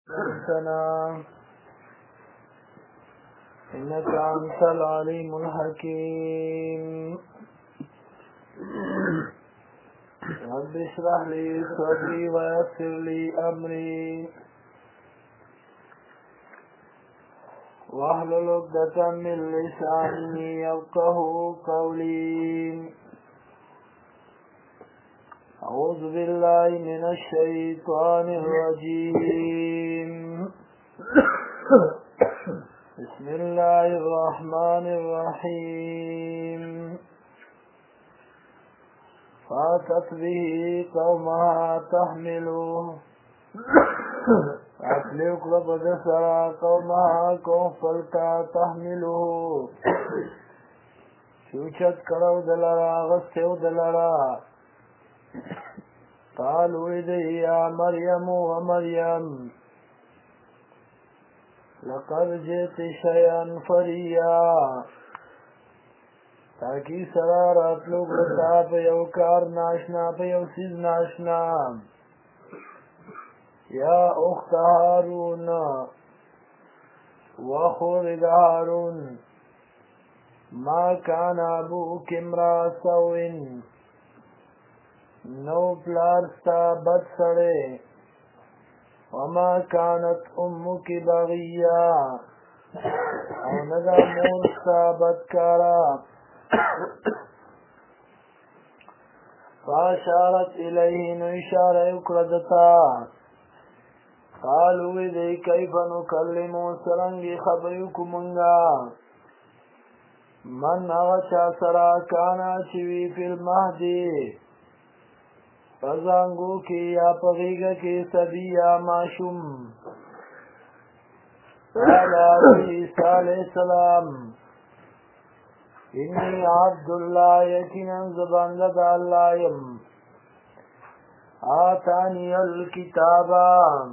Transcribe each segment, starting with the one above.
أنتنا إنك أنت العليم الحكيم رب اشرح لي صدري ويسر لي أمري واحلل عقدة من لساني يفقهوا قولي أعوذ بالله من الشيطان الرجيم بسم الله الرحمن الرحيم فاتت به قومها تحمله أتلوك لقد سرى قومها قوم فلتا تحمله شوشت کرو دلرا غستو دلرا قالوا إذي يا مريم ومريم لقد جئت شيئا فريا تاكي سرارت لوگ رتا پا یو کار ناشنا پا یو سیز ناشنا یا اخت هارون وخورد هارون ما كان ابوك امرا سوء نو پلارستا بد سڑے وما كانت امك بغيا او ندا مورستا بدکارا فاشارت الیه نو اشاره اکردتا قالوا ذي كيف نكلم سرنگی خبریکو منگا من اغچا سرا کانا چوی فی المهدی فزانگو کی یا پغیگا کی صبی یا معشوم قال عیسیٰ علیہ السلام انی عبداللہ یقینا زباندد اللہ یم آتانی الکتابا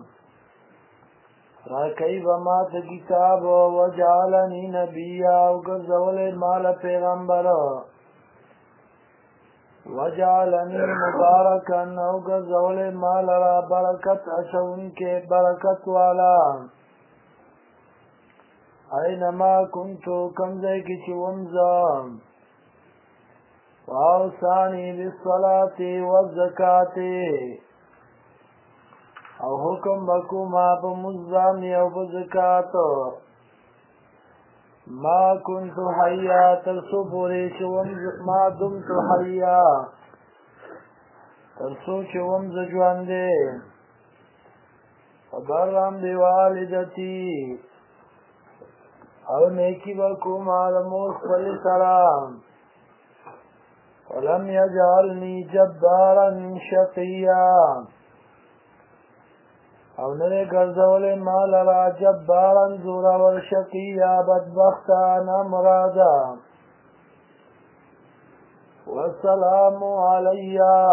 راکی بمات کتاب وجعلنی نبیا وگرزول مال پیغمبر وجعلنی مبارکا وگرزول مال را برکت اشون کے برکت والا اینما کنتو کمزے کی چونزا واوسانی بالصلاة والزکاة او حکم بکو ما پا مزانی او پا زکاة ما کنتو حیا ترسو پوری چوم ما دمتو حیا ترسو چوم زجواندے فبرم بوالدتی او نیکی بکو مالموس پلی سلام ولم یجعلنی جبارا شقیا او نرے گرزول مال را جبارا زورا ورشقیا بدبختا نمرادا والسلام علیا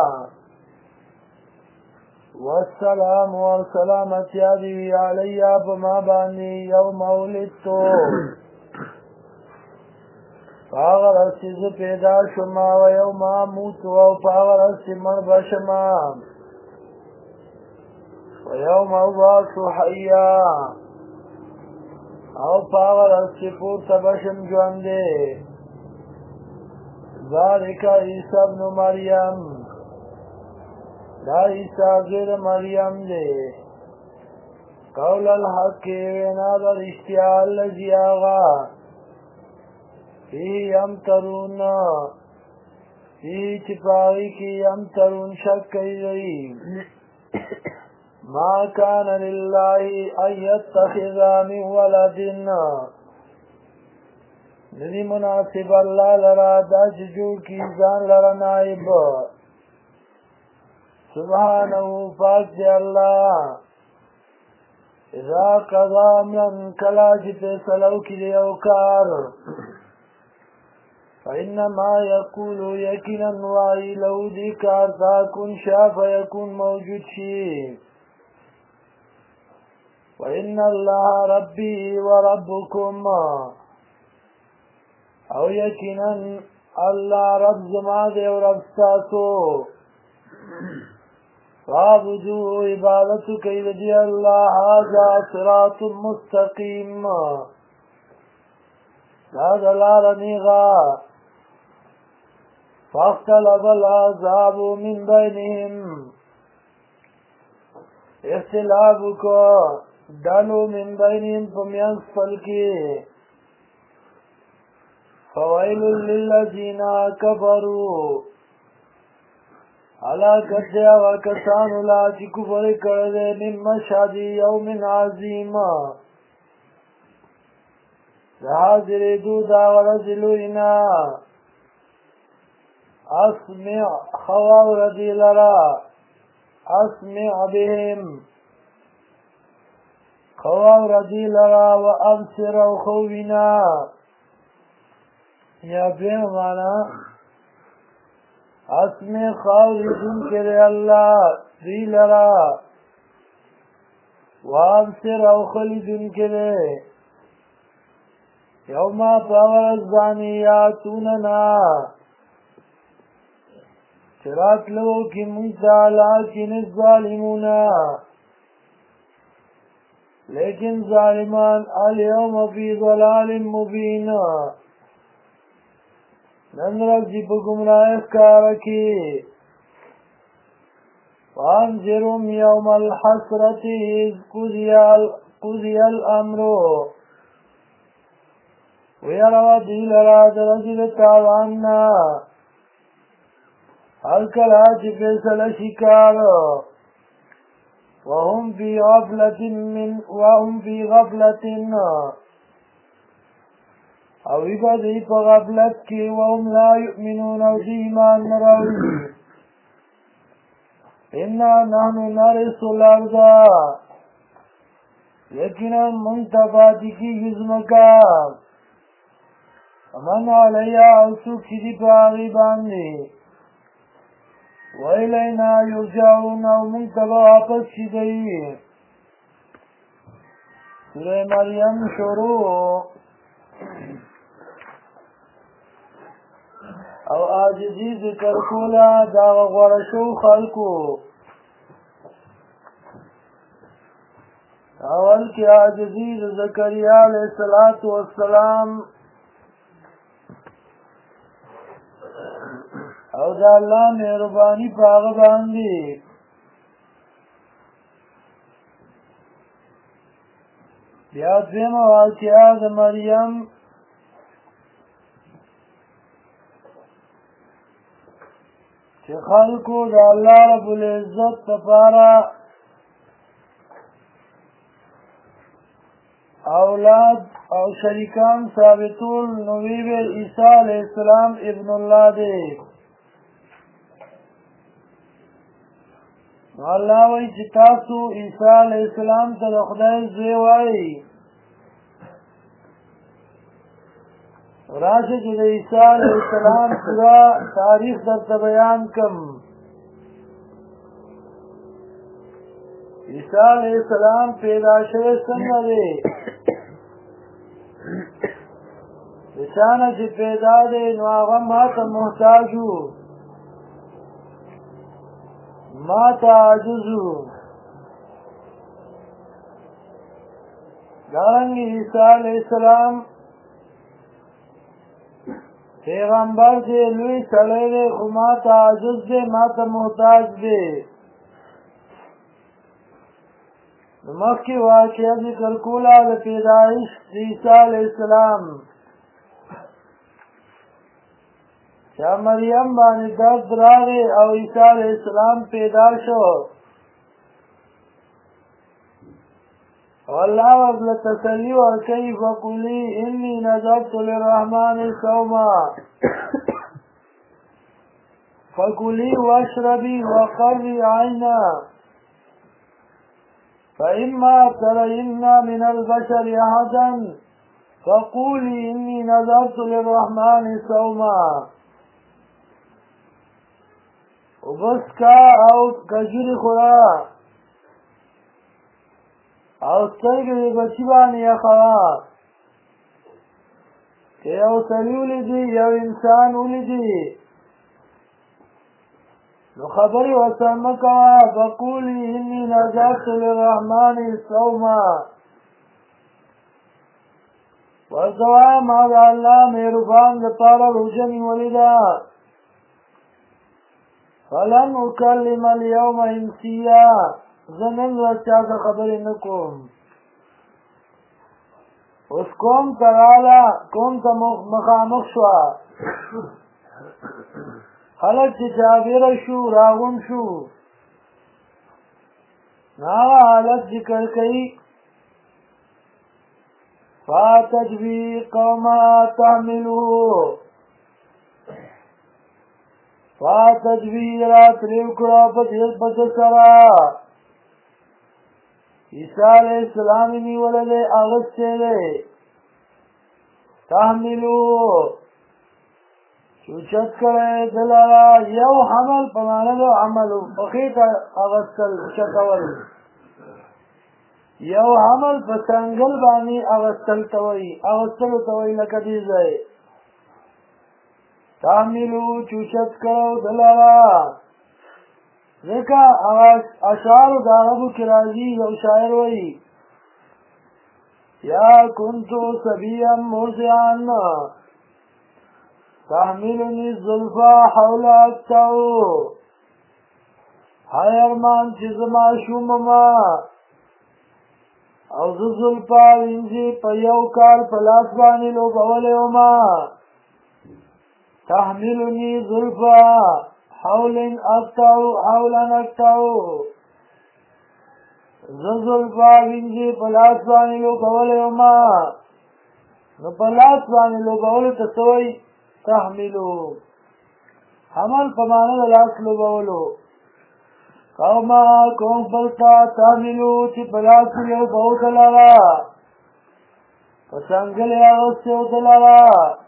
والسلام والسلامت یادی علیا بما بانی یوم ولدتو پاغر اسیز پیدا شما و یوم موت و پاغر اسی مر بشما و یوم ابعث حیا او پاغر اسی پورتا بشم جوانده ذالک عیسی ابن مریم دا عیسیٰ زیر مریم دے قول الحق وینا در اشتیاء اللذی آغا فی امترون فی چپاوی کی امترون شک کئی رئی ما کان للہ ان یتخذ من ولد ندی مناسب اللہ لرا دا جو کی زان لرا نائب سبحانه پاک دے اللہ اذا قضا امرا کلا جتے سلو کی دے اوکار فإنما يقول يكنا وائی لو دی کارتا کن شا فیکن موجود شی وإن الله ربی وربکم او یکنا اللہ رب زما دے و رب ستاسو فاعبدوا عبادت کئی دی اللہ هذا صراط مستقیم دا دلال نیغا فاختلف العذاب من بینهم اختلاف کو ڈالو من بینهم پمیانس پلکی فویل للذین کفروا علاقت دیا وکسانو لا چی کفر کرده من مشهد یوم عظیم حاضر دو ورزلوینا اسمع خواو ردی لرا اسمع بهم خواو ردی لرا و ابصر و خوینا یا بیم مانا اسمع خواوی دن کرے اللہ دی لرا و ابصر و خوی دن کرے یوما پاور الزانیاتوننا چرات لو کی منتا لیکن الظالمونا لیکن ظالمان اليوم فی ضلال مبین نندرک جی پا گمراہ کارکی وانذرهم یوم الحسرت اذ قضی الامرو ویروا دیل را درجل تاواننا هل کلا چی فیصل شکار وهم فی غفلت او عبادی پا غفلت کی وهم لا یؤمنون او دی ایمان نراوی انا نحن نرس الارض یقینا منتفاتی کی گزمکا ومن علیہ او سوک چی دی پاغی باندی وَإِلَيْنَا يُرْجَعُونَ او منتبع واپس شدئی سورہ مریم شروع او عاجزی ذکر کولا دا غورشو خلقو اول کی عاجزی زکریا علیہ السلام او دا اللہ مہربانی پاغ باندی بیا دویم واقعہ دا مریم چه خلقو دا اللہ رب العزت تپارا اولاد او شریکان ثابتول نویب عیسیٰ علیہ السلام ابن اللہ دے اللہ وی چی تاسو عیسیٰ علیہ السلام تا خدای زوی وائی راشه چی دا عیسیٰ علیہ السلام پورا تاریخ در تبیان کم عیسیٰ علیہ السلام پیدا شوی سنگ دے بچانا چی پیدا دے نو آغا ماتا محتاجو ما تعجزو دارنگی عیسیٰ علیہ السلام پیغمبر دے لوی سڑے دے خو ما تعجز دے ما تا محتاج دے نمک کی واقعہ ذکر کولا دا پیدائش عیسیٰ علیہ السلام شاہ مریم بانی درد راگے او عیسیٰ علیہ السلام پیدا شو واللہ وقل تسلی ورکی فقولی انی نظرت للرحمن صوما فقولی واشربی وقری عینا فإما ترين من البشر أحدا فقولي إني نذرت للرحمن صوما وبس کا او کجوری خورا او سترگی دی بچی بانی اخوا که یو سلی اولی دی یو انسان اولی دی نو خبرې ورسره مه کوه فقولي اني نذرت للرحمن صوما ورته وایه ما د الله مهربان دپاره روژه نیولې ده فلن اکلم اليوم انسیا زه نن ورځ چاته خبرې نه کوم اوس قوم ته راله قوم ته مخامخ شوه خلک چې چاپېره شو راغون شو نو هغه حالت ذکر کوي فاتت بی قوما تحملوه فاتت بی راتلیو کړه په دې سره عیسی علیہ السلام نیولی دی اغستی دی تحملوه چوچت کړی دلاره یو حمل په معنی د عملو پښې ته اغستل چتول یو حمل په څنګل باندې اغستلو ته وایي لکه دې ځای تحملو چوچت کړو دلاره ځکه اشعارو د عربو کې راځي یو شاعر وایي یا کنتو صبیا مرضعا تحملني الزلفى حول اکتاو های ارمان چې زما شومما او زه زلفا وینځې په یو کال په لاس باندې لوبولی وما تحملني زلفا حولا اکتاو زه زلفا وینځې په لاس باندې لوبولی وما نو په لاس باندې لوبولو ته څه وایي تحملو حمل په معنی د لاس لوبولو قوما قوم بلتا تحملو چې په لاس لوبو دلاره په څنګل یې اغوستې دلاره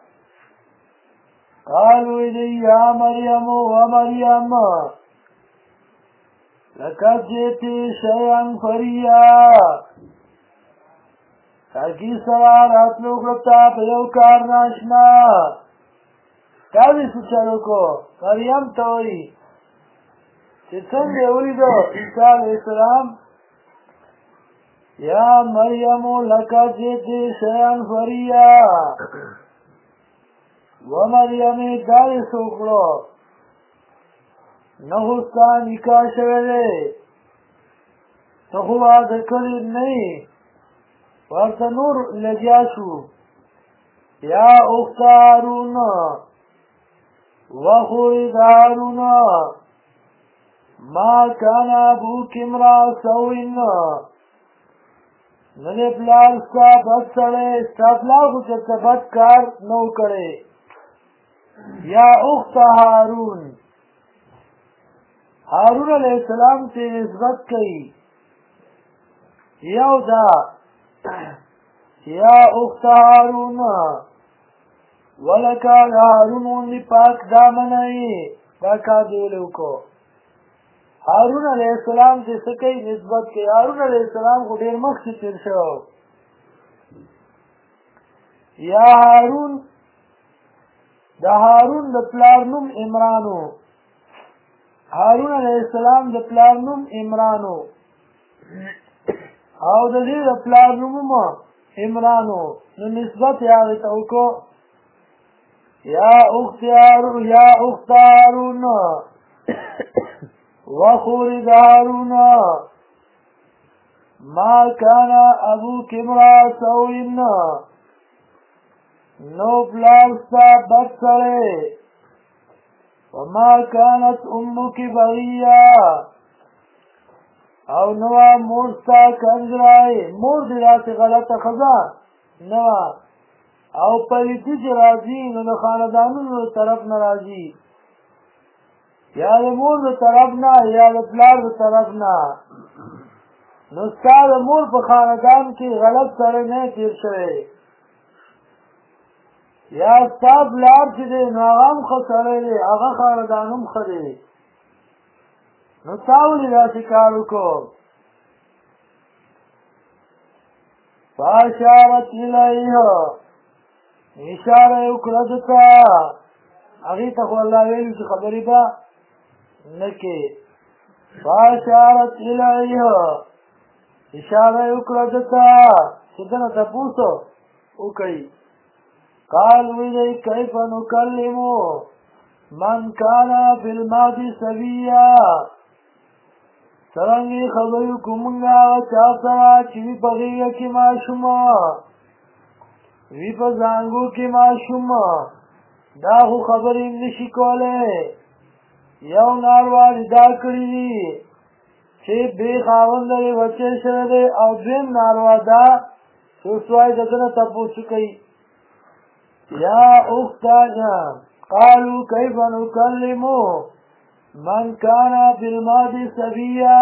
قالوا دی یا مریم و مریم لقد جئتی شیئا فریا تاکي سره راتلو کړه په یو کار ناشنا تا دې څه چلو کو مریم ته وایي چې څنګه یې ولیدو عیسی علیه السلام یا مریم لقد جئتی شیئا فریا ومریمې دا یې څه وکړو نه خو ستا نکاح شوی دی ته خو واده کړی نه یې ورته نور لګیا شو یا اخت هارون وخوري د هارون ما کان ابوک امرأ سوء نه دی پلار ستا بد سړی ستا پلار خو چېرته بد کار نه و کړی یا اخت هارون هارون علیہ السلام ته نسبت کوي یو دا یا اخت هارون ولکه د هارون غوندې پاک دامنه یې دا کار دې ولې وکړو هارون علیہ السلام ته څه کوي نسبت کوي هارون علیہ السلام خو ډېر مخکې تېر شوی یا هارون د هارون د پلار نوم عمران و هارون علیہ السلام د پلار نوم عمران و او د دې د پلار نوم عمران و نو نسبت یې هغې ته وکړو یا اخت هارون وخوري د هارون ما کان ابوک امرأ سوء نو پلار ستا بد سړی وما كانت امك بغيا او نوا مور ستا کنجرای مور دې داسې غلطه ښځه نه وه او پلیتي چې راځي نو د خاندانونو د طرف نه راځي یا د مور د طرف نه یا د پلار د طرف نه نو ستا د مور په خاندان کې غلط سړی نه تېر شوی یا ستا پلار چې دی نو هغه هم ښه سړی دی هغه خاندان هم ښه دی نو تا ولې داسې کار وکړو فاشارت الیه اشاره یې وکړه ده ته هغې ته خو الله ویلي چې خبرې به نکې. فاشارت الیه اشاره وکړه دته چې دنه تپوس وکړي. قال ویلی کیف نکلم من کان فی المهد صبیا څرنګې خبرې وکړو موږ هغه چا سره چې وي په غېږه کې ماشوم وي په زانګو کې ماشوم دا خو خبرې نشي کولی. یو ناروا لیدا کړي دي چې بې خاونده یې بچی شوی دی او دویم ناروا دا چې اوس وایي د ده نه تپوس کوي. یا اختانا قالوا کیف نکلم من کان فی المهد صبیا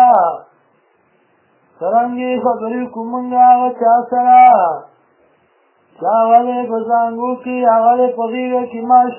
څرنګې خبرې وکړو موږ هغه چا سره چې هغه دی په زانګو کې هغه دی په غېږه کې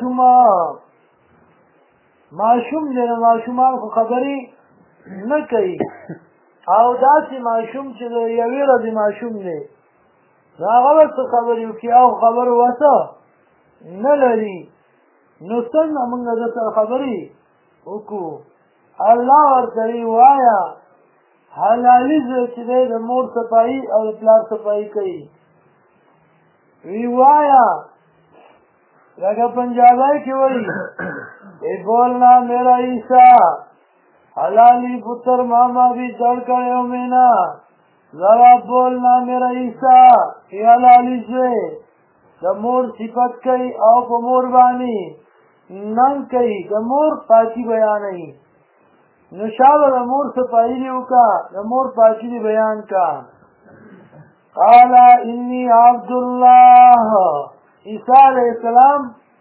ماشوم دی. نو ماشومان خو خبرې نه کوي او داسې ماشوم چې د یوې ورځې ماشوم دی نو هغه به څه خبرې وکړي او خبرو وسه نه لري. نو څنګه موږ د سره خبرې وکړو. الله ورته وایه حلالي زوی چې دی د مور صفایي او د پلار صفایي کوي. وی وایه لکه پنجابی کې وایي ای بولنا میرا عیسیٰ حلالی پتر ماما بھی دڑ کرے مینا ذرا بولنا میرا عیسیٰ ای حلالی زوی د مور صفت کوي او په مور باندې ننګ کوي د مور پاکي بیانوي. نو شابه د مور صفایي دې وکړه د مور پاکي دې بیان کا. قال انی عبد الله عیسی علیہ السلام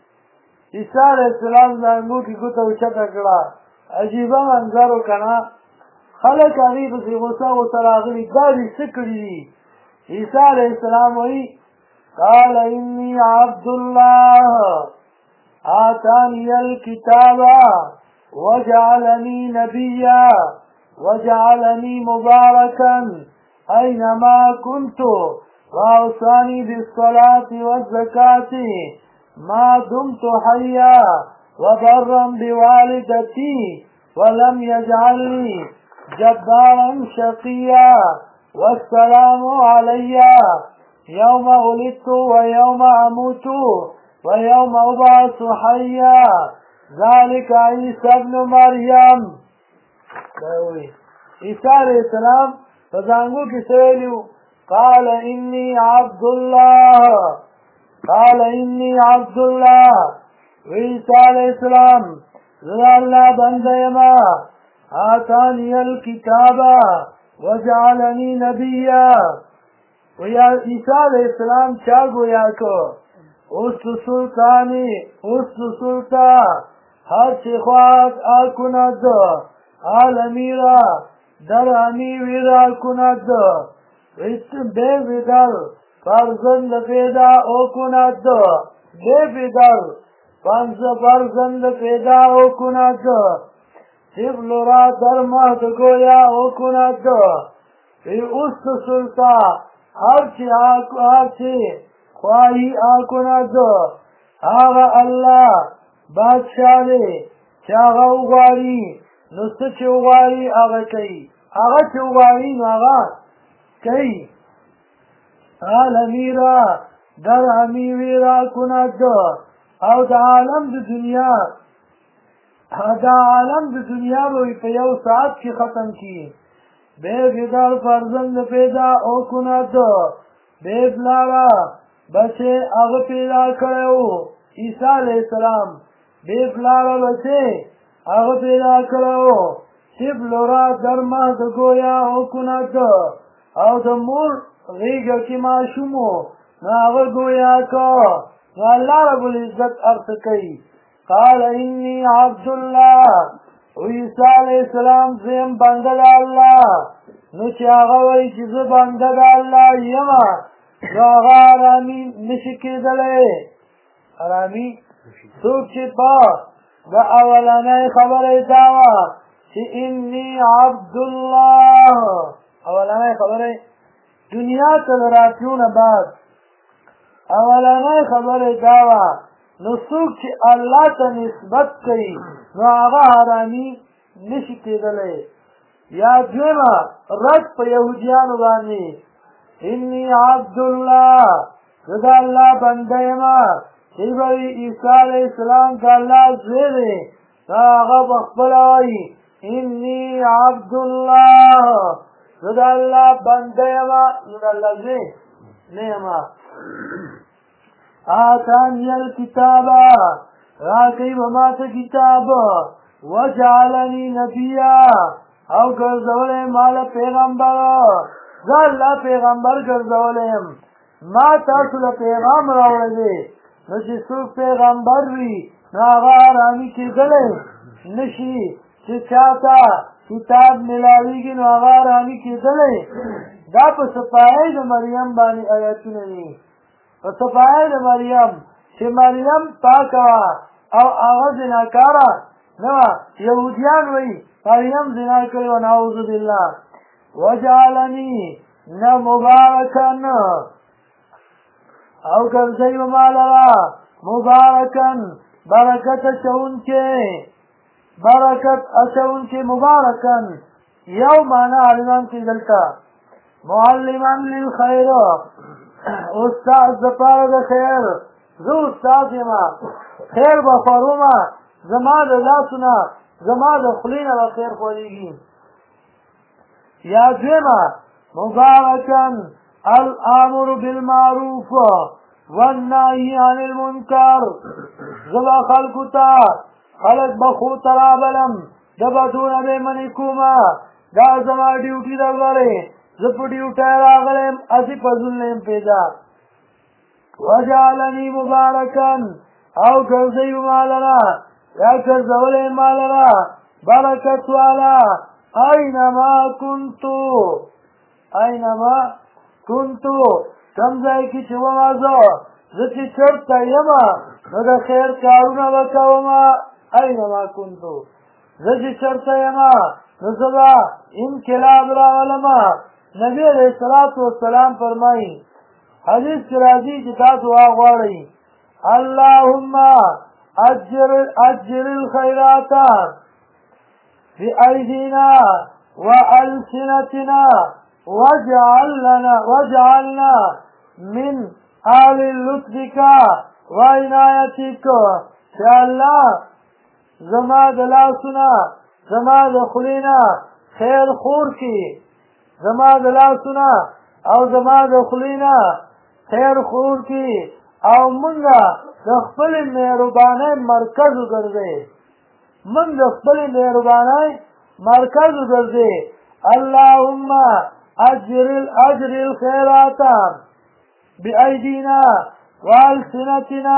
زانګو کې ګوته اوچته کړه. عجیبه منظر و که نه خلک هغې پسې غوسه راغلي دا دې څه کړي دي. عیسی علیہ السلام وایي قال انی عبد الله آتانی الکتاب وجعلنی نبیا وجعلنی مبارکا اینما كنت واوصانی بالصلاة والزکاة ما دمت حیا وبرا بوالدتي ولم يجعلني جبارا شقيا والسلام علي يوم ولدت ويوم أموت ويوم أبعث حيا ذلك عيسى ابن مريم. عیسی علیہ السلام په زانګو کې څه ویلي قال إني عبد الله عیسی علیہ السلام زه الله بنده یما آتانی الکتاب وجعلنی نبیا. ویا عیسی علیہ السلام چا گویا کو اوست سلطا هر چه خواهد کند عالمی را در امیوی را کند بیفدر فرزند پیدا او کند فرزند پیدا او کند طفل را در مهد گویا او کند. اوست سلطا هرچی خواهی کند هغه الله بادشاہ دی چې هغه وغواړي نو څه چې وغواړي هغه کوي هغه چې وغواړي نو هغه کوي. عالمی را در امیوی را کند او د عالم د دنیا به په یو ساعت کې ختم کی. بیفدر فرزند پیدا او کند بے پلارا بچے هغه پیدا کړو. عیسی علیہ السلام بے پلارا بچے هغه پیدا کړو. طفل را در مهد گویا او کند او د مور غېږه کې ماشوم و نو هغه گویا کا. نو الله رب العزت ارڅ کوي. قال انی عبد الله عیسی علیہ السلام زم بنده د الله. نو چې هغه وایي چې زه بنده د الله یم نو هغه ارامي نشي کېدلی. ارامي څوک چې په د اولنۍ خبرې دا وه چې انی عبد الله اولنۍ خبرې دنیا ته د راتلو نه بعد اولنۍ خبرې دا وه نو څوک چې الله ته نسبت کوي نو هغه ارامي نشي کېدلی. یا دویمه رد په یهودیانو باندې انی عبدالله زه د الله بنده یمه چې به وي عیسی علیه السلام که الله زوی دی دا هغه په خپله وایي انی عبدالله زه د الله بنده یمه زه د الله زوی نه یمه. آتانی الکتابه راکوي به ما ته کتاب وجعلني نبیا او ګرځولی ما له پیغمبر زه الله پیغمبر ګرځولی یم ما تاسو له پیغام راوړلی نو چې څوک پیغمبر وي نو هغه ارامي کېدلی نشي چې چاته کتاب ملاویږي نو هغه ارامي کېدلی. دا په صفایي د مریم باندې آیتونه دي په صفایي د مریم چې مریم پاکه وه او هغه زناکاره نه وه. یهودیان وایي مریم زنا کړې وه نعوذ بالله. وجعلني نه مبارکن او ګرځوي به ما لره مبارکن برکت اچونکې برکت اچونکې مبارکن یو معنا عالمان کې دلته معلما للخیر استاد دپاره د خیر زه استاد یمه خیر به خورومه زما د لاسونه زما د خولې نه به خیر خوریږي. یا دویمه مبارکن الامر بالمعروف والنهی عن المنکر زه به خلکو ته خلک به ښو ته رابلم د بدونه به منې کومه دا زما ډیوټي ده ګورې زه په ډیوټی راغلی یم هسې فضول نه یم پیدا. وجعلني مبارکن او ګرځوي ما لره یا ګرځولی ما لره برکت والا اینما کنتو اینما کنتو کم ځای کې چې ومه زه چې چېرته یمه نو د خیر کارونه به کومه اینما کنتو زه چې چېرته یمه نو زه به انقلاب راولمه. نبی علیه الصلاة والسلام فرمایي حدیث کې راځي چې دا دعا غواړئ اللهم اجر الخيرات بأيدينا وألسنتنا واجعلنا من آل لطفك وعنايتك. يا الله زما د لاسونه زما د خولې نه خیر خور کړي زما د لاسونه او زما د خولې نه خیر خور کړي او مونږه د خپلې مهربانۍ مرکز وګرځئ مونږ د خپلې مهربانۍ مرکز وګرځئ. اللهم اجر الخيرات بأيدينا وألسنتنا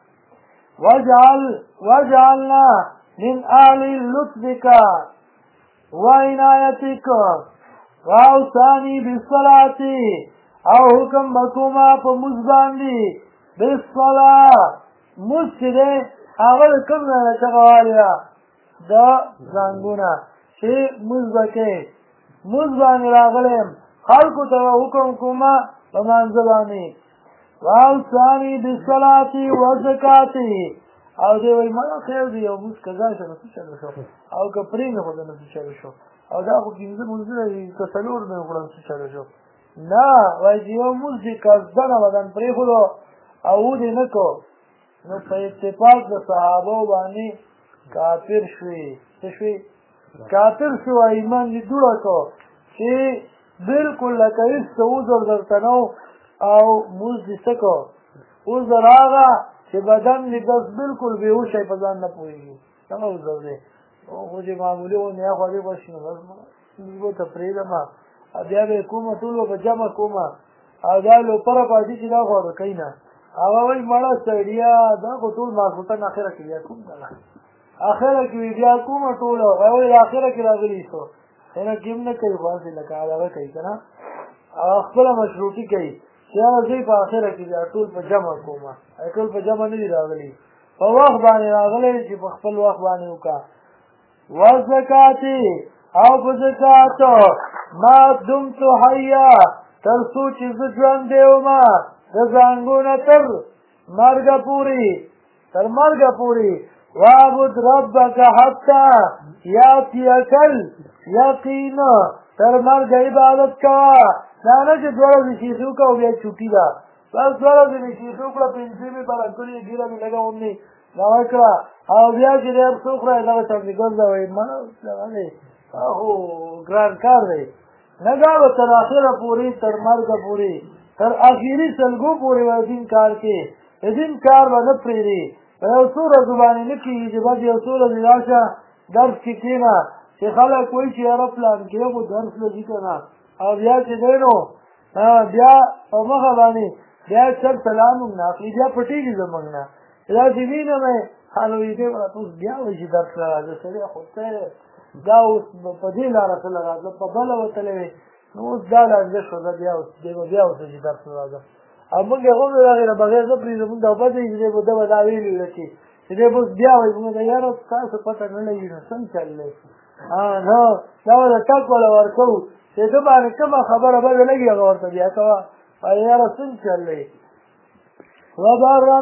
واجعلنا من آل لطفك وعنايتك. واوصاني بالصلاة او حکم بکوما په مونځ باندې بالصلاة مونځ چې دی هغه د کوم ځای نه چغه والې ده د زنګونه چې مونځ به کوې مونځ باندې راغلی یم خلکو ته حکم کومه په مانځه باندې. واوصاني بالصلاة والزکات او دی وایي مړه خیر دی یو مونځ که ځای شه نو څه چلو شو او که پرېږده خو بیا نو څه چلو شو او دا خو پنځه مونځونه دي که څلور مې وکړم څه چلو شو نه وایي چې یو مونځ دي که زده بدن پرېښودو او ودې نه کو نو په اتفاق د صحابو باندې کافر شوي څه شوي کافر شو ایمان دې دوړه کو چې بلکل لکه هېڅ څه عذر درته نه او مونځ دې څه کو عذر هغه چې بدن دې بس بلکل بېهوشی په ځان نه پوهېږي هغه عذر دی خو چې معمولي غوندې یا خوړې به شي نو بس مونځ به ته پرېږدم بیا به یې کومه ټول به جمع کومه او دا لوپره پاتې چې دا خو به کوي نه هغه وایي مړه سړیا دا خو ټول ماخوتن اخره کې بیا کوم ده اخره کې بیا کومه ټوله وایي اخره کې راغلي شو هغه کې هم نه کوي خو هسې لکه هغه کوي که نه هغه خپله مشروطي کوي چې هغه زه په اخره کې بیا ټول په جمع کومه ټول په جمع نه دي راغلي په وخت باندې راغلی چې په خپل وخت باندې وکړه. والزکات او په زکاتو ما دمت حیا تر څو چې زه ژوندی ومه د زنګونه تر مرګه پورې وعبد ربك حتى یاتیک الیقین تر مرګ عبادت کوه. دا نه چې دوه ورځې شیخي وکړه او بیا چوټي ده، بس دوه ورځې مې شیخي وکړه، پنسې مې بره کړې، ګیره مې لږه غوندې دوا کړه او بیا چې دی څه وخوره دغه چڼډیګل ده وایي ما دغه دی خو ګران کار دی. نه دا به تر اخره پورې تر مرګه پورې تر اخري سلګو پورې به دین کار کې دین کار به نه پرېږدي. په یو څو ورځو باندې نه کېږي چې بس یو څو ورځې راشه درس کې کښېنه چې خلک وایي چې یاره پلان کې خو درس لږي که نه او بیا چې دی نو بیا په مخه باندې بیا چل سلام هم نه اخلي، بیا پټېږي زموږ نه داسې وینه مې حالوي دی ورته اوس بیا وایي چې درس ته راځه سړی خو ته دا اوس په دې لاره ته راځه په بله وتلی وې نو اوس دا لانجه شوه زه بیا اوس دی به بیا اوسه چې درس ته راځه او موږ یې هم د هغې نه بغیر نه پرېږدو موږ ته پته وي چې دی به ده به دا ویلي وه چې دی به اوس بیا وایي موږ ته یاره تاسو پته نه لګي نو څنګه چل دی نو دا به د ټک والا ورکوو چې ده باندې کومه خبره بده لګي هغه ورته بیا کوه وایي یاره څنګه چل دی. وبرا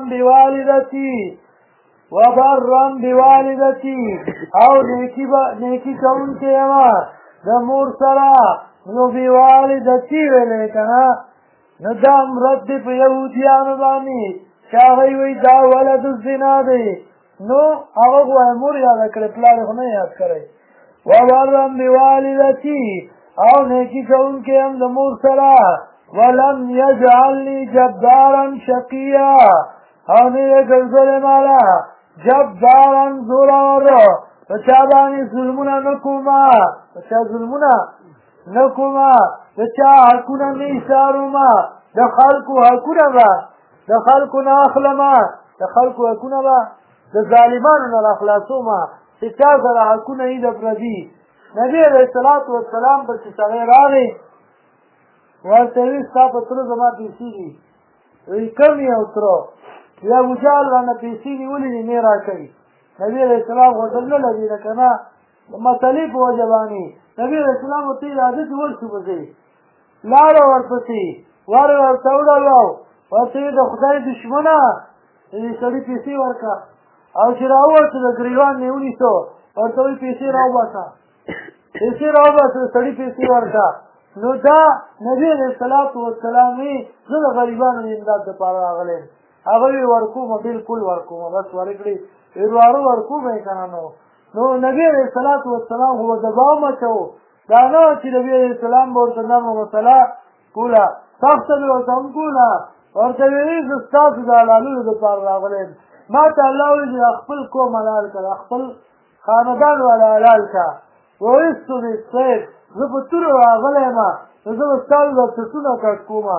بوالدتي او نیکی کوونکی یم د مور سره نو بوالدتي ویلی که نه نو دا رد دی په یهودیانو باندې چې هغوی وایي دا ولد الزنا دی نو هغه خو وایي مور یاده کړې پلار یې خو نه یاد کړی. وبرا بوالدتي او نیکی کوونکی یم د مور سره ولم یجعلني جبارا شقیا او نه یې ګرځولی ماله جبارا زورور په چا باندې ظلمونه نه کومه په چا ظلمونه نه کومه د چا حقونه نه ایسارومه د خلکو حقونه به د خلکو نه اخلمه د خلکو حقونه به د ظالمانو نه راخلاصومه چې چا سره حقونه یې د پردي. نبي علیه الصلاة والسلام پر چې سړی راغی ورته وي ستا په تره زما پیسې دي وایي کم یې او تره یا ابوجهل رانه پیسې نیولې دي نه یې راکوي. نبي علیه السلام غوټل نه لګېده که نه د مسلې په وجه باندې نبي علیه السلام ورته ویل راځه چې ورشو پسې لاړه ورپسې ورته وډلو ورته ویل د خدای دشمنه د دې سړي پیسې ورکړه او چې راووتو د ګریوان نه یې ونیسو ورته وایي پیسې راوباسه پیسې راوباسه د سړي پیسې ورکړه. نو دا نبي علیه الصلاة والسلام وی زه د غریبانو د امداد دپاره راغلی یم هغه وی ورکومه بلکل ورکومه بس ورکړي ورواره ورکومه یې که نه نو نبي علیه الصلاة والسلام خو به دباو مچوو دا نه چې نبي علیه السلام به ورته نرمه مسله کوله سخته به ورته هم کوله ورته ویلي زه ستاسو د حلالولو دپاره راغلی یم ما ته الله وایي چې خپل قوم حلال کړه خپل خاندان والا حلال کړه وایستو مې صیب زه په تورو راغلی یم نو زه به ستاسو د څټونه کټ کومه.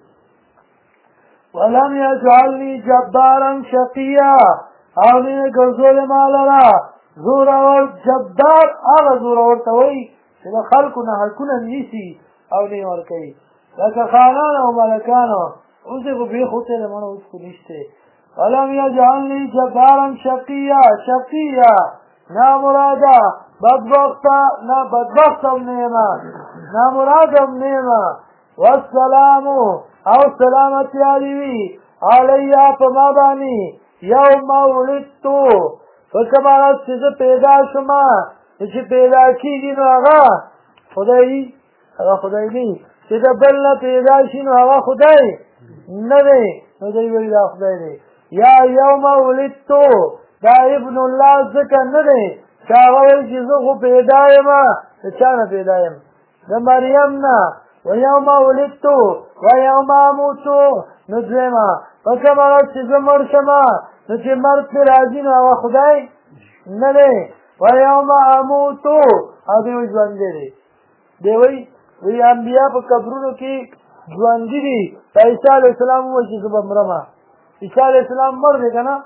ولم یجعلني جبارا شقیا او نه یې ګرځولی ما لره زورور. جبار هغه زورور ته وایي چې د خلکو نه حقونه نیسي او نه یې ورکوي لکه خانان او ملکانو اوس یې خو پرېښودی دی مړه اوس خو نشتی. ولم یجعلني جبارا شقیا نامراده بدبخته نه بدبخت هم نه یم نامراده هم نه یم. والسلام او سلامتیا دې وي علیه په ما باندې یوم ولدتو په کومه ورځ چې زه پیدا شومه چې پیدا کېږي نو هغه خدای دی چې د بل نه پیدا شي نو هغه خدای نه دی نو دی وایي دا خدای دی. یا یوم ولدتو دا ابن الله ځکه نه دی چې هغه وایي چې زه خو پیدا یم د چا نه پیدا یم د مریم نه. ویوم ولدتو ویوم اموتو نو دویمه په کومه ورځ چې زه مړ شمه نو چې مرګ پرې راځي نو هغه خدای نه دی. ویوم اموتو او دی وایي ژوندی دی دی وایي انبیا په قبرونو کې ژوندي دي په عیسی علیه السلام ووایي چې زه به مرمه عیسی علیه السلام مړ دی که نه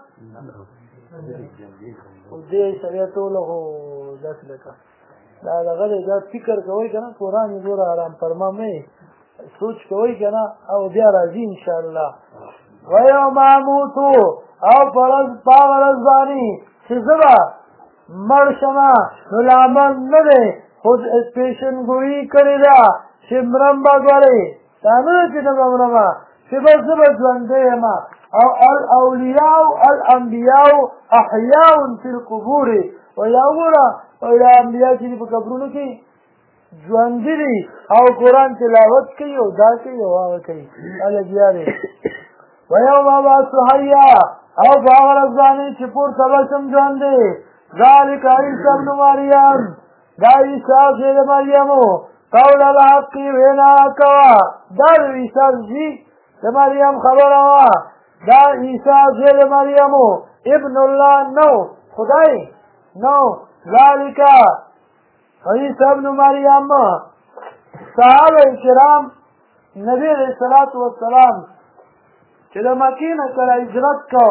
دې سړی ټوله خو داسې لکه دا دغه دی دا فکر کوئ که نه قرآن یې ګوره ارام فرما مې سوچ کوئ که نه او بیا راځي انشاءالله. ویوم اموتو او په هغه ورځ باندې چې زه به مړ شمه نو لامل نه دی خو پیشنګویي کړې ده چې مرم به ګورې دا نه ده چې نه به مرمه چې بس زه به ژوندی یم او الاولیاء الانبیاء احیاء فی القبور ویا وګوره دا انبیاء چې په قبرونو کې ژوندي دي او قرآن تلاوت کوي او دا کوي او هغه کوي هله بیا دی ویوم ابعث حیا او په هغه ورځ باندې چې پورته به شم ژوندی ذلک عیسی ابن مریم دا عیسی زوی د مریم و قول الحق وینا کوه دا د عیسی زوی د مریم خبره وه دا عیسی زوی د مریم و ابن الله نو خدای نو ذلک عیسی ابن مریم صحابه کرام نبی علیہ الصلوۃ والسلام چې د مکې نه کله هجرت کو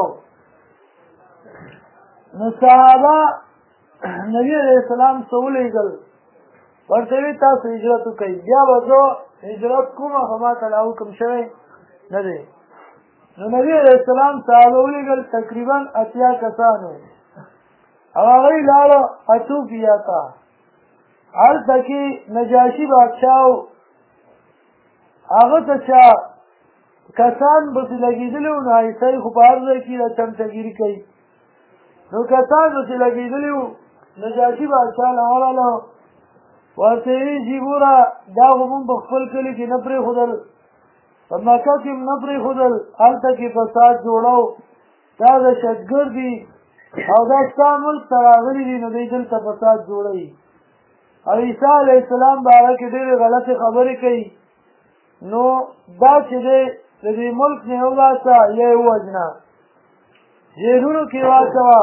نو صحابه نبی علیہ السلام ته ولیږل ورته وی تاسو هجرت وکئ بیا به زه هجرت کوم خو ما ته لا حکم شوی نه دی نو نبی علیہ السلام صحابه ولیږل تقریبا 80 کسانو او هغوی لاړه اتوپیا ته هلته کې نجاشي بادشاه هغه ته چا کسان بسې لګېدلي وو نو عیسی خو په هر ځای کې دا چمچهګیري کوي نو کسان بسې لګېدلي وو نجاشي بادشاه له ورغله ورته یې ویل چې ګوره دا خو مونږ په خپل کلي کې نه پرېښودل په مکه کې هم نه پرېښودل هلته کې فساد جوړو دا دهشتګرد دي او دا ستا ملک ته راغلي دي نو دوی دلته فساد جوړوي او عیسی علیه السلام باره کې ډېرې غلطې خبرې کوي نو دا چې دی د دې ملک نه وباسه یا یې ووژنه جیلونو کې واچوه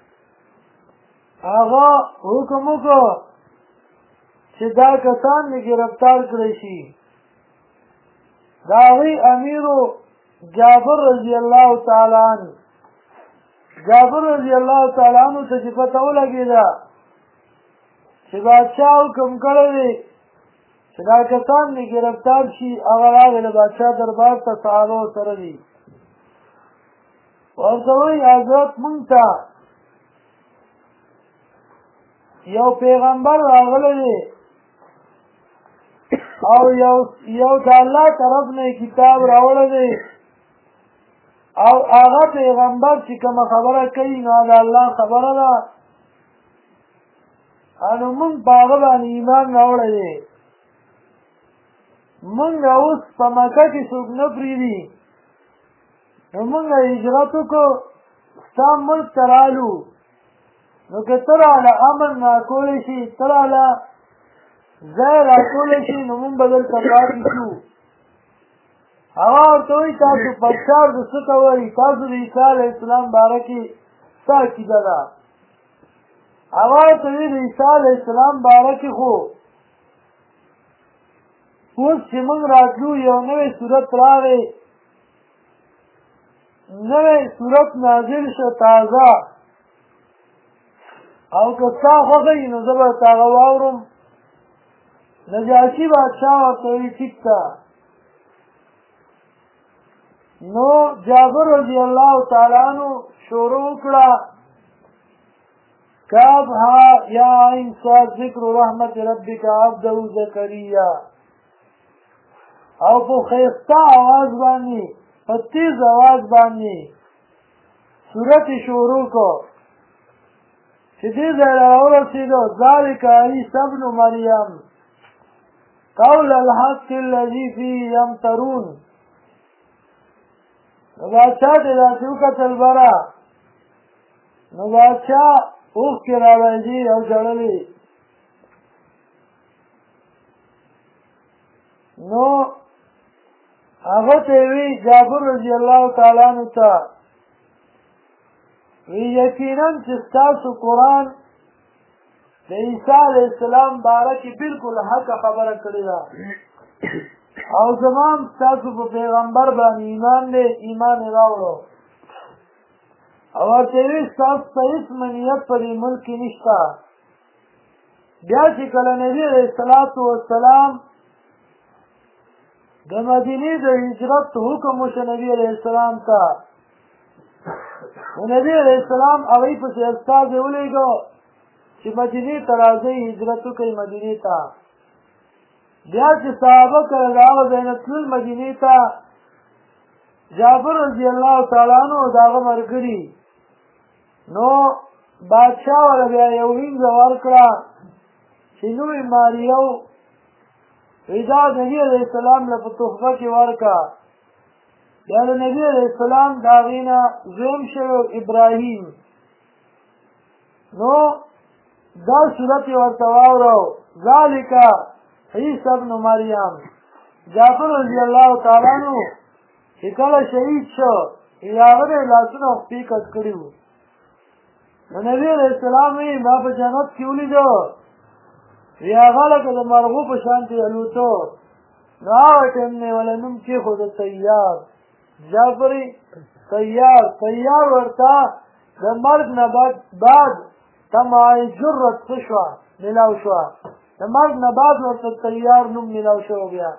هغه حکم وکړو چې دا کسان مې ګرفتار کړی شي د هغوی امیرو جابر رضی الله تعالی عنه جابر رضی الله تعالی عنه ته چې پته ولګېده چې بادشاه حکم کړی دی چې دا کسان مې ګرفتار شي هغه راغی د بادشاه دربار ته صحابه سره دي ورته وایي حضرت مونږ ته یو پیغمبر راغلی دی او یو د الله طرف نه کتاب راوړی دی او هغه پیغمبر چې کومه خبره کوي نو د الله خبره ده نو مونږ په هغه باندې ایمان راوړی دی مونږ اوس په مکه کې څوک نه پرېږدي نو مونږ هجرت وکړو ستا ملک ته رالو نو که ته راله امن راکولی شي ته راله ځای راکولی شي نو مونږ به دلته پاتې شو هغه ورته وایي تاسو پکار د څه کوئ تاسو د عیسی علیه السلام باره کې څه عقیده ده هغه ورته وایي د عیسی علیه السلام باره کې خو اوس چې موږ راتلو یو نوی صورت راغی نوی صورت نازل شه تازه او که ستا خوښه وي نو زه به ورته هغه واورم نجاشي بادشاه ورته وایي ټیک ده نو جابر رضی الله تعالی عنہ شروع وکړه کافها یا عین صاد ذکر رحمت ربک عبده زکریا او په ښایسته اواز باندې په تیز اواز باندې صورت شروع کو چې دې ځای راورسېدو ذلک عیسی ابن مریم قول الحق الذي فيه یمترون نو بادشاه ته داسې وکتل بره نو بادشاه اوښکې راوځي او ژړلې نو هغه ته وی جابر رضی الله تعالی عنہ ته وی یقینا چې ستاسو قرآن د عیسی علیه السلام باره کې بالکل حق خبره کړې ده او زمام ستاسو په پیغمبر باندې ایمان دی ایمان یې راوړو او ورته وی ستاسو ته هېڅ منیت په دې ملک کې نشته بیا چې کله نبي علیه الصلاة والسلام د مدینې د هجرت حکم وشو نبي علیه السلام ته نو نبي علیه السلام هغوی پسې استازی ولېږه چې مدینې ته راځئ هجرت وکړئ مدینې ته بیا چې صحابه کله د هغه ځای نه تلل مدینې ته جابر رضی الله تعالی عنہ داغه مرګري نو بادشاہ ولا بیا یو وینځ ورکړه چې نوې ماریو ایجا د نبی علیہ السلام له په تحفه کې ورکا یا د نبی علیہ السلام داغینا زویم شو ابراهیم نو دا صورت ورته واورو ذالک عیسی ابن مریم جعفر رضی الله تعالی عنہ چې کله شهید شو هغه لاسونه خپې کټ کړیو نو نبی علیہ السلام یې ما په جنت کې ولیدو هغه لکه د مرغو په شان کې الوتو نو هغه ټیم نه ولا نوم کې خود تیار جعفری تیار ورته د مرګ نه بعد تمای جرت شوا ملاو شوا د مرګ نه بعد ورته تیار نوم ملاو شو بیا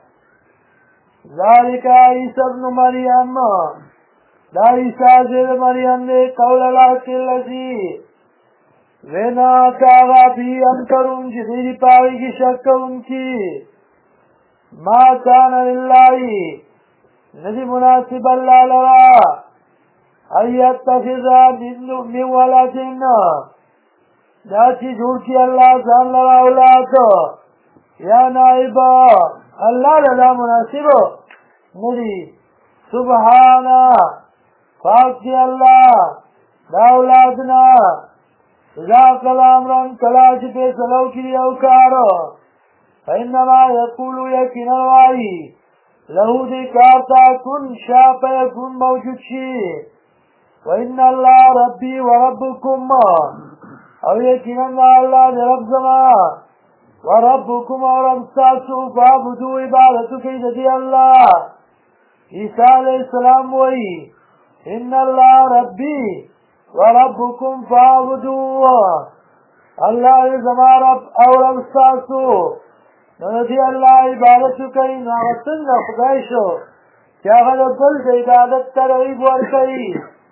ذالک عیسی ابن مریم دا عیسی ابن مریم نے قول اللہ کے لذی وینا کاغا بھی انکرون جدیری پاوی کی شک ان کی ما کان للہ ندی مناسب اللہ لرا ایت تخذا من ولدن دا چی جوڑ کی اللہ زان لرا اولاد یا نائبا اللہ للا مناسب ندی سبحانا پاک دی اللہ دا اولادنا اذا کلام رن کلاج پہ سلو کی اوکارو فإنما یقولو یقین الوائی لہو دی کارتا کن شاپ یکن موجود شی وإن اللہ ربی وربکم او یقین اللہ دی رب زمان وربکم اور امستاسو فابدو عبادتو کی دی اللہ عیسیٰ علیہ السلام وئی ان اللہ ربی وربکم فابدو اللہ زمان رب اور امستاسو ندی اللہ عبادتو کی ناغتن خدایشو کیا غلط بل دی عبادت ترعیب ورکی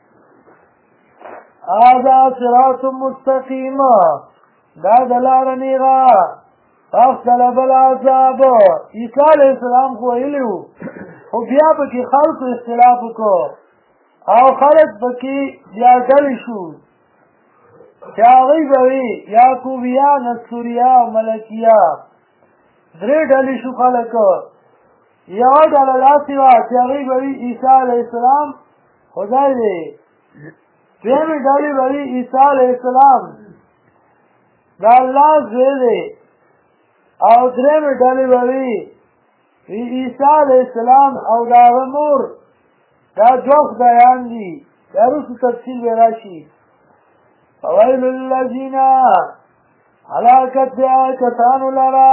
آزا صراط مستقیم دا دلار نیغا اختلف العذاب عیسیٰ علیہ السلام کو ایلیو خو بیا پکی خلق اختلاف کو او خلق پکی بیا گلی شو چاغی بوی یاکوبیا نصوریا و ملکیا درې ډلې شو خلک یوه ډله داسې وه چې هغوی به وي عیسی علیه السلام خدای دی دویمې ډلې به وي عیسی علیه السلام د الله زوی دی او درېمې ډلې به وي عیسی علیه السلام او د هغه مور دا دوه خدایان دي دا وروسته تفصیل به راشي فویل للذین هلاکت دی هغه کسانو لره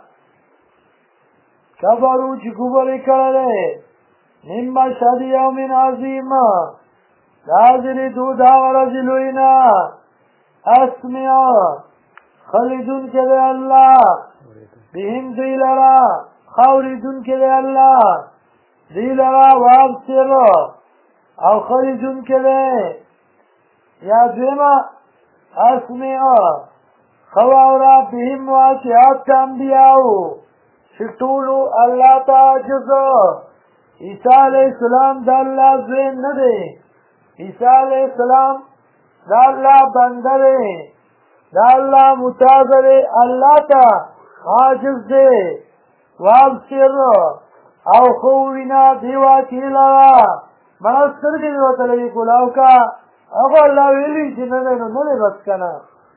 کفرو چی کفر کرده من مشهد یوم عظیم حاضری دو داغرزی لوینا اسمیا خلیدون کده اللہ بهم دیلرا خوریدون کده اللہ دیلرا وابسر او خلیدون کده یا دویما اسمیا خواورا بهم واقعات انبیاؤ شٹولو اللہ تعجز عیسیٰ علیہ السلام دا اللہ زوین ندے عیسیٰ علیہ السلام دا اللہ بندہ دے دا اللہ متاظر اللہ تا عاجز دے وابسر او خوینا دیوا کی لگا منستر کے دیوا تلوی کلاو کا اگو اللہ ویلی جننے ننے بس کنا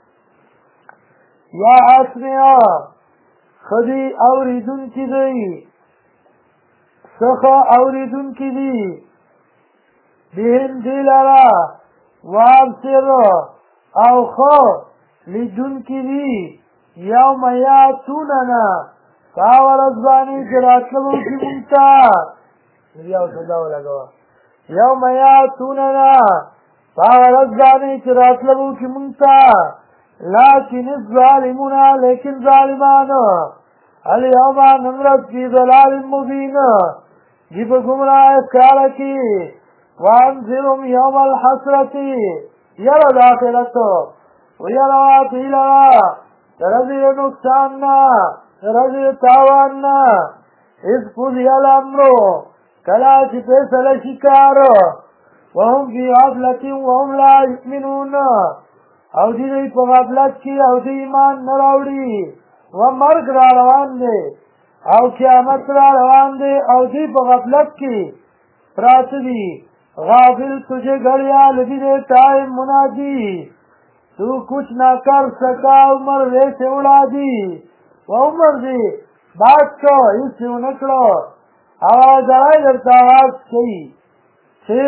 یا اسمیا خدی اوریدون کی دی سخا اوریدون کی دی بهم دیلارا وابسر او خو لیدون کی دی یوم یاتوننا کاور ازبانی جراتلبو کی منتا یو صداو لگوا یوم یاتوننا کاور ازبانی جراتلبو کی منتا لیکن الظالمون لیکن ظالمان اليوم نمرد فی ضلال مبین جب گمراہ افکارکی وانذرهم یوم الحسرتی یرد آخرتو ویرواتی لرا ترزی نقصاننا ترزی تاواننا اذ قضی الامرو کلا چې فیصله شي کار وهم فی غفلة وهم لا یؤمنون او دوی په غفلت کې او د ایمان نه راوړي مرګ را روان دی او قیامت را روان دی او دوی په غفلت کې پراته دي غافل تجھے گھڑیا لگی دے ٹائم منادی تو کچھ نہ کر سکا عمر ویسے اڑا دی وہ عمر دی بات کو اس سے نکلو آواز آئے درتا آواز کئی چھے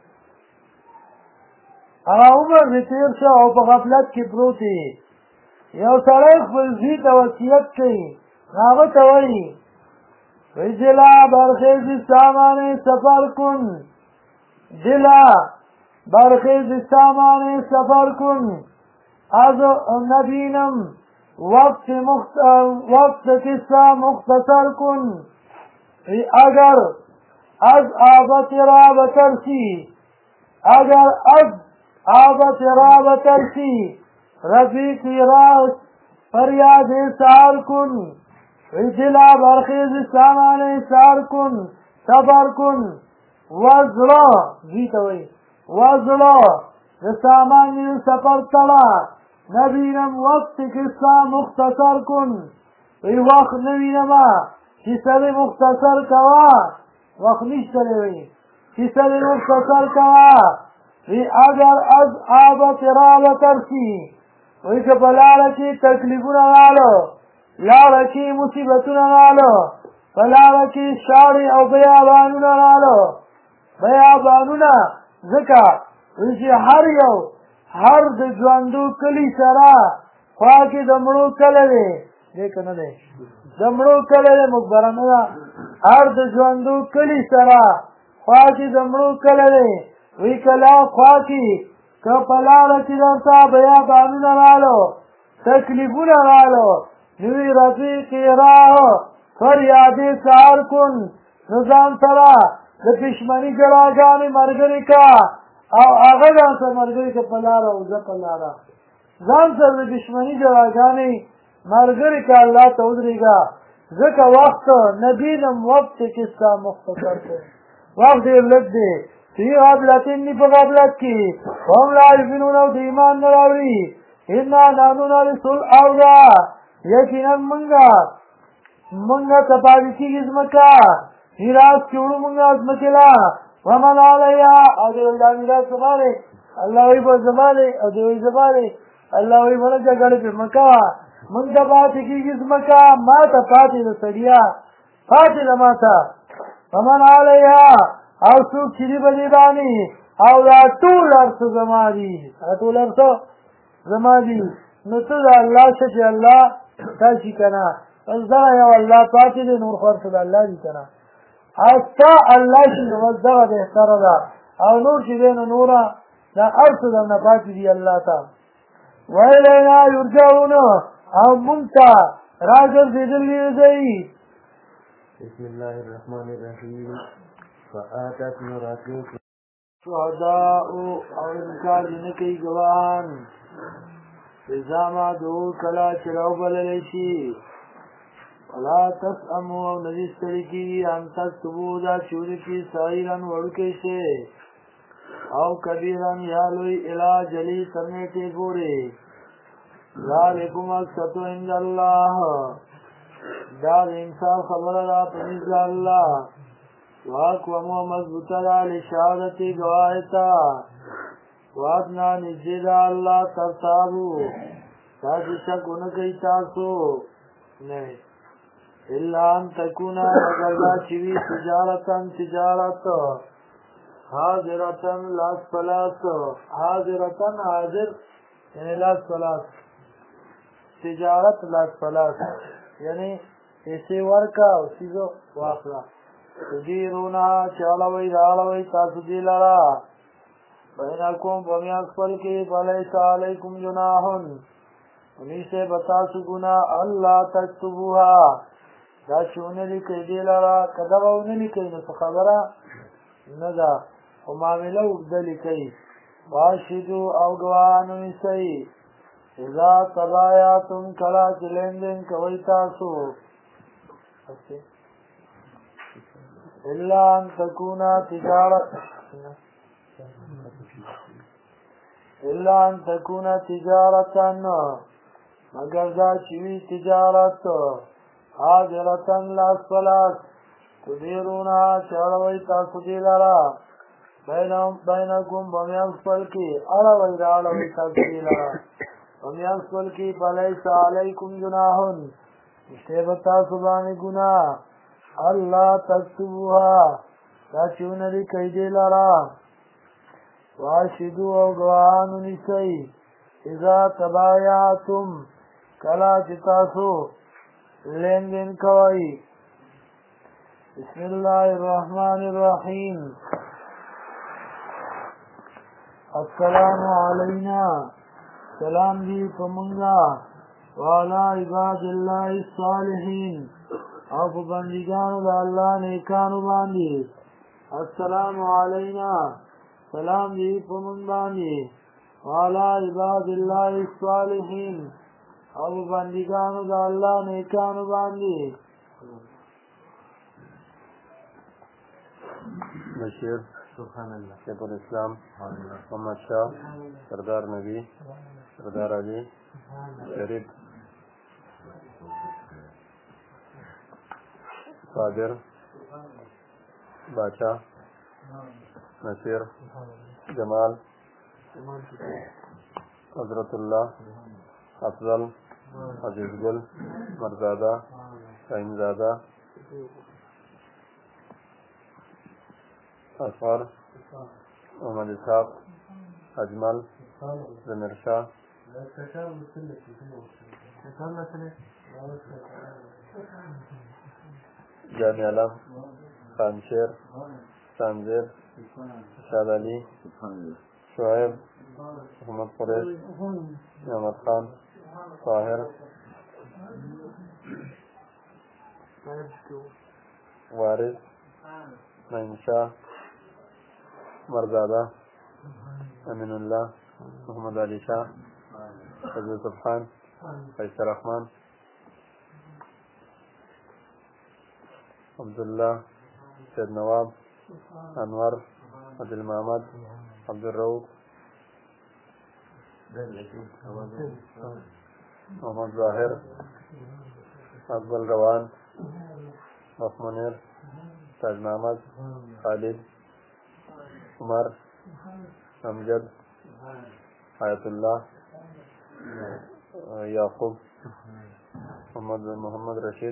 عمر دی تیر شو او پا غفلت کی پروتی یو سڑے خپل زی تا وصیت کئی ناغت وئی ویجلا برخیز سامان سفر کن دلا برخیز سامان سفر کن از نبینم وقت قصہ مختصر کن اگر از آبت را بترسی اگر از آبت را بترسی رفیقی راست فریاد سار کن دلا برخیز سامان سار کن سفر کن وزلا جیتوئی وزلا سامان سفر تلا نبینم وقت قصہ مختصر کن وی وقت نبینم قصہ مختصر کوا وقت نشتره وی قصہ مختصر کوا وی اگر از آبت را لترسی وی که پلارکی تکلیفون غالو لارکی مصیبتون غالو پلارکی شاری او بیابانون غالو بیابانونا ذکا ویچی هر یو هر د ژوندو کلی سره خوا کې د مړو کلی دی دی که نه دی د مړو کلی دی مقبره نه ده هر د ژوندو کلی سره خوا کې د مړو کلی دی وی کلا خوا کې که په لاره کې درته بیابانونه رالو تکلیفونه رالو نو وی رفیقې راه فریادې سهار کن نو ځان سره د پښمني ګړاګانې ملګرې کا او هغه ځان سره ملګري که په لاره او زه په لاره ځان سره د دشمني ګړاګانې ملګري که الله ته ودرېږه ځکه وخت نبینم وقت قصه مختصر کړ وخت ډېر لږ دی فی غفلتن په غفلت کې هم لا یؤمنون او د ایمان نه راوړي انا نحن نرث الارض یقینا مونږه ته پاتې کېږي ځمکه میراث کې وړو مونږه ځمکې له ومن علیها او دی دا میراث زما دی الله وایي به زما دی او دی وایي زما دی الله وایي بله جګړه پرې مه کوه مونږ ته پاتې کېږي ځمکه ما ته پاتې ده سړیا پاتې ده ما ته ومن علیها او څوک چې دي په دې باندې او دا ټول هر څه زما دي دا ټول هر څه زما دي نو ته د الله شه چې الله تا شي که نه بس دغه یو الله پاتې دی نور خو هر څه د الله دي که نه استا الله شي نو بس دغه بهتره ده او نور چې دی نو نوره دا هر څه درنه پاتې دي الله ته ویلینا یرجعون او مونږ ته راګرځېدلي دی بسم الله الرحمن الرحیم فآتت مراتب شهداء او انکار نه کوي ګواهان اذا ما دعو کله چې راوبللی شي ولا تسأموا او ندی ستړي کېږي ان تکتبو دا چې ولیکي صغیرا وړوکی شی او کبیرا یا لوی الی جلی تر نیټې پورې ذلکم اقسط عند الله دا د انصاف خبره ده په نزد الله واقوم مضبوطه ده لشهادت ګواهۍ ته وادنا نږدې ده الله ترتابو تاسې شک ونه کوئ تاسو نه الا ان تکونا مگر دا چې وي تجارت حاضرتن لاس پلاس حاضرتن حاضر یعنی لاس پلاس تجارت لاس پلاس یعنی پیسې ورکا او سیزو واخلا تدیرونا چالوی دالوی تاسو دی لرا بینکم بمیان خپل کې فلیس علیکم جناحن ونیسه بتاسو گناہ اللہ تکتبوها دا چونه لیکي دی لرا کدغه ونه لیکي نو خبره نه ده خو معامله اوږده لیکي واشهدو او ګواهانو نیسئ اذا تبایعتم کله چې لین دین کوئ تاسو إلا أن تكون تجارة مگر دا چوی تجارت حاضرة لأسفلت تدیرونا چاروی تاسو دی لرا بینکم بمیانسفل کی اروی راڑوی تاسو دی لرا بمیانسفل کی فلیس علیکم جناحن اشتیبتا سبانی گناہ اللہ تکتبوها دا چون دی قیدی لرا واشدو او گواهانو نسی اذا تبایعتم کلا چتاسو لین دین کوئی بسم الله الرحمن الرحيم السلام علينا سلام دی پمنگا وعلى عباد الله الصالحين او بندگانو دا اللہ نیکانو باندی السلام علينا سلام دی پمنگ باندی وعلى عباد الله الصالحين او بندگانو دا اللہ نیکانو باندی بشیر سبحان اللہ شیخ الاسلام محمد شاہ سردار نبی سردار علی شریف قادر بادشاہ نصیر جمال حضرت اللہ افضل عزیز گل مرزادہ رحمزادہ اصغر محمد اسحاق اجمل زمیر شاہ جانی علم خان شیر سانزیر شاد علی شعیب محمد قریش محمد خان طاہر وارث نعیم شاہ مرزادہ امین اللہ محمد علی شاہ فضل سبحان فیصل رحمان عبداللہ سید نواب انور عدل محمد عبدالرؤوف محمد ظاہر اقبال روان منیر تاج محمد خالد عمر امجد حیات اللہ یعقوب محمد رشید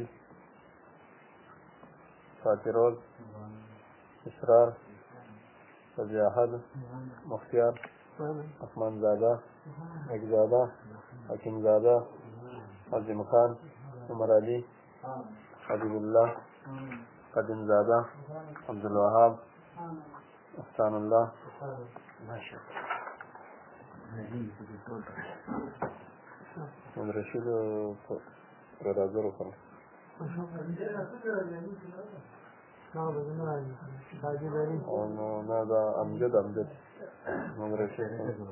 فاتروز اسرار رضی احد مختار عثمان زادہ اقزادہ حکیم زادہ عظیم خان عمر علی حبیب اللہ قدیم زادہ عبدالوہاب احسان اللہ محمد رشید رازر وکړه نه دا امجد محمد رشید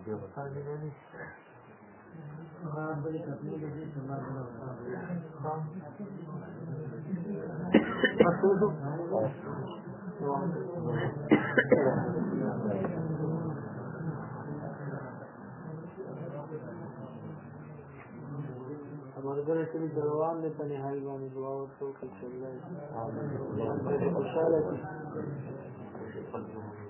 ہمارے گھر سے بھی دروان نے تنہائی بانی دعا ورکو کہ چل رہا ہے